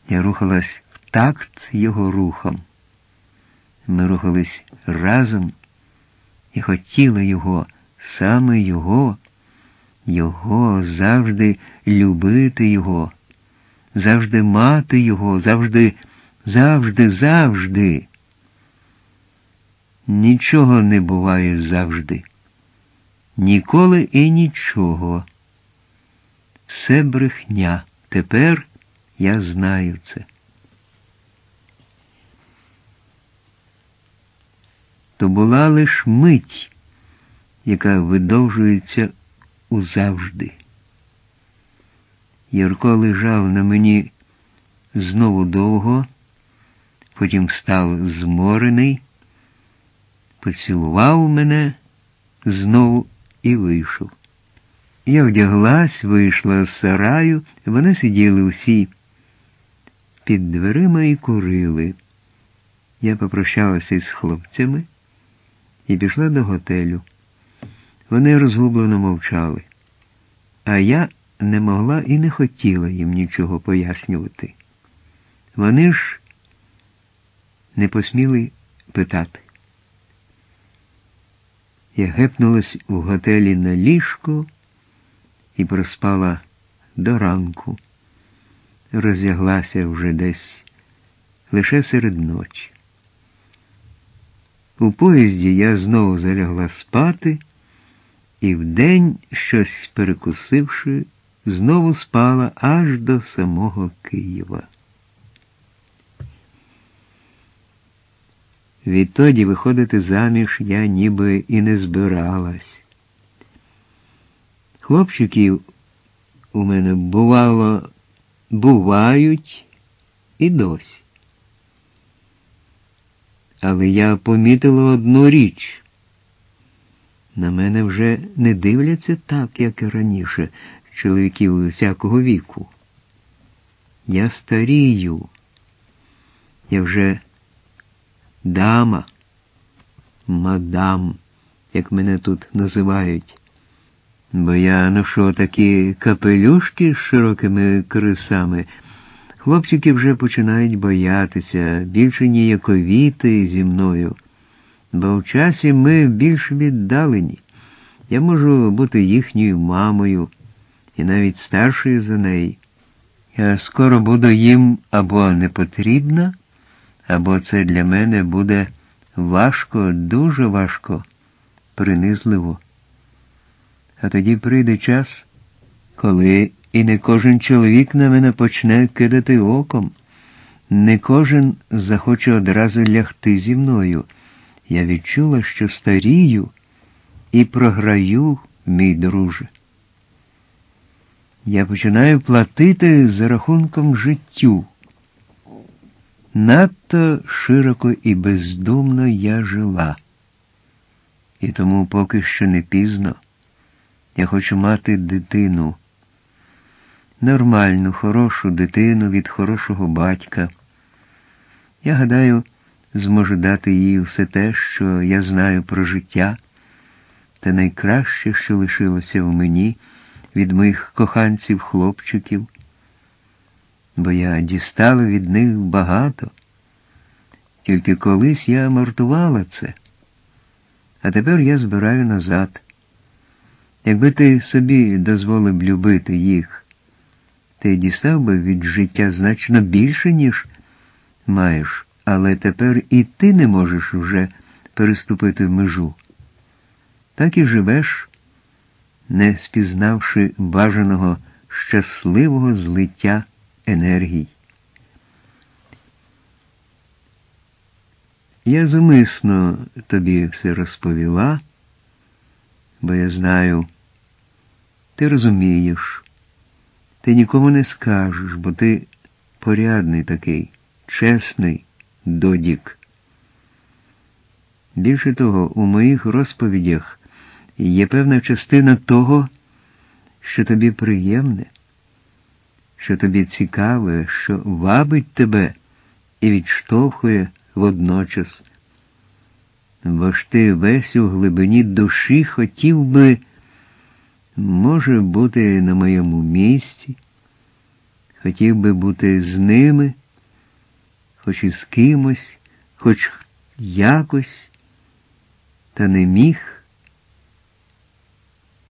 Я рухалась в такт його рухом. Ми рухались разом і хотіли його, саме його, завжди любити його, завжди мати його, завжди. Нічого не буває завжди. Ніколи і нічого. Все брехня. Тепер я знаю це. То була лиш мить, яка видовжується узавжди. Юрко лежав на мені знову довго, потім став зморений, поцілував мене знову і вийшов. Я вдяглась, вийшла з сараю, вони сиділи усі під дверима і курили. Я попрощалася із хлопцями і пішла до готелю. Вони розгублено мовчали, а я не могла і не хотіла їм нічого пояснювати. Вони ж не посміли питати. Я гепнулась у готелі на ліжко і проспала до ранку. Роздяглася вже десь лише серед ночі. У поїзді я знову залягла спати і вдень, щось перекусивши, знову спала аж до самого Києва. Відтоді виходити заміж я ніби і не збиралась. Хлопчиків у мене бувають і досі. Але я помітила одну річ. На мене вже не дивляться так, як і раніше, чоловіків усякого віку. Я старію. Я вже дама, мадам, як мене тут називають. Бо я ношу такі капелюшки з широкими крисами. Хлопчики вже починають боятися, більше ніяковіти зі мною. Бо в часі ми більш віддалені. Я можу бути їхньою мамою, і навіть старшою за неї. Я скоро буду їм або не потрібна, або це для мене буде важко, дуже важко, принизливо. А тоді прийде час, коли і не кожен чоловік на мене почне кидати оком, не кожен захоче одразу лягти зі мною. Я відчула, що старію і програю, мій друже. Я починаю платити за рахунком життю. Надто широко і бездумно я жила. І тому поки що не пізно. Я хочу мати дитину. Нормальну, хорошу дитину від хорошого батька. Я гадаю, зможу дати їй все те, що я знаю про життя, та найкраще, що лишилося в мені від моїх коханців-хлопчиків, бо я дістала від них багато. Тільки колись я амортувала це, а тепер я збираю назад. Якби ти собі дозволив любити їх, ти дістав би від життя значно більше, ніж маєш, але тепер і ти не можеш вже переступити межу. Так і живеш, не спізнавши бажаного щасливого злиття енергій. Я зумисно тобі все розповіла, бо я знаю, ти розумієш, ти нікому не скажеш, бо ти порядний такий, чесний додік. Більше того, у моїх розповідях є певна частина того, що тобі приємне, що тобі цікаве, що вабить тебе і відштовхує водночас. Бо ж ти весь у глибині душі хотів би, може, бути на моєму місці, Хотів би бути з ними, хоч і з кимось, хоч якось, та не міг.